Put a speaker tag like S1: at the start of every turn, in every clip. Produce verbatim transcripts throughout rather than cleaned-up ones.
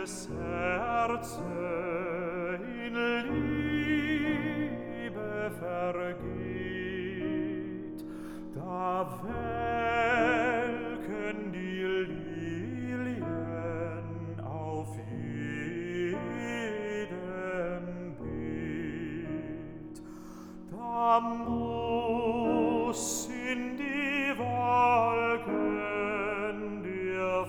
S1: jedes Herze in Liebe vergeht, da welken die Lilien auf jedem Beet, da muss in die Wolken der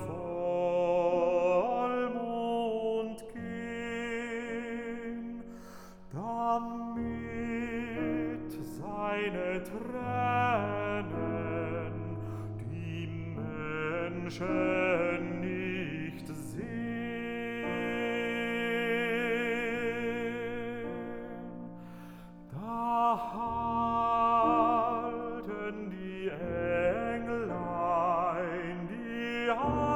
S1: Vollmond gehen, damit seine Tränen die Menschen nicht sehen. Da halten die Englein die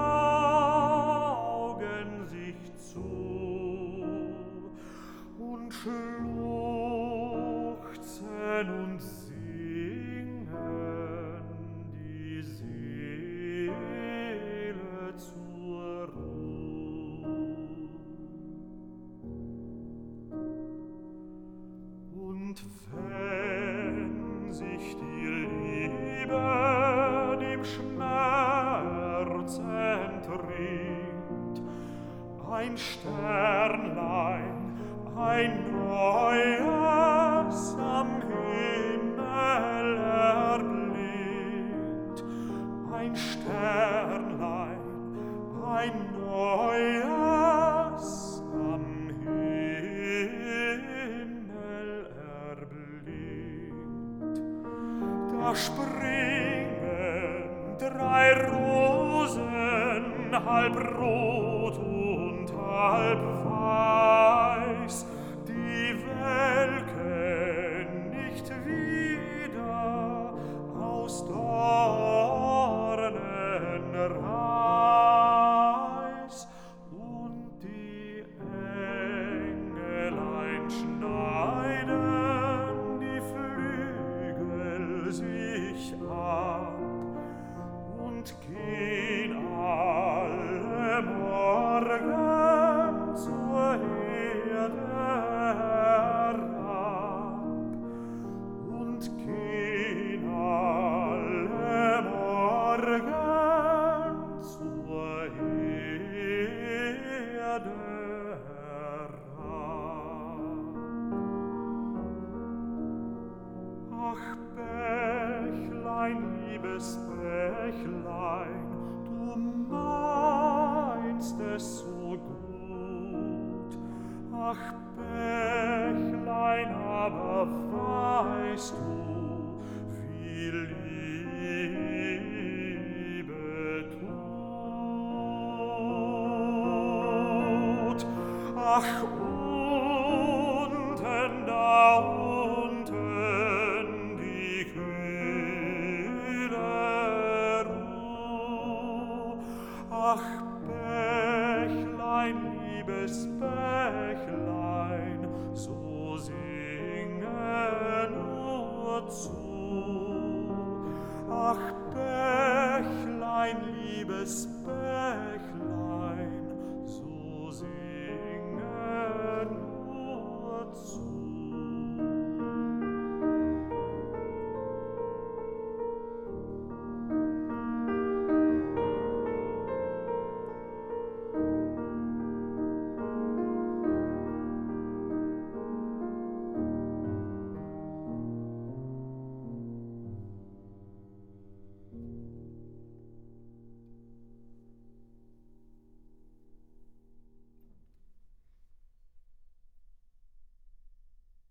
S1: Augen sich zu und schluchzen und singen die Seele zur Ruhe. Und wenn sich die Liebe dem Schmerz entringt, ein Sternlein, ein neues am Himmel erblinkt, ein Sternlein, ein neues am Himmel erblinkt, da springen drei Rosen, halb rot und halb weiß, die welken nicht wieder aus Dornenreis, und die Engelein schneiden die Flügel sich ab und gehen alle morgen zur Erde herab, und gehen alle morgen zur Erde herab. Ach, Bächlein, liebes Bächlein, du meinst es so gut. Ach, Bächlein, aber weißt du, wie Liebe tut? Ach, unten, da unten, die kühle Ruh. Ach, Bächlein, liebes Bächlein, so singe nur zu. Ach, Bächlein, liebes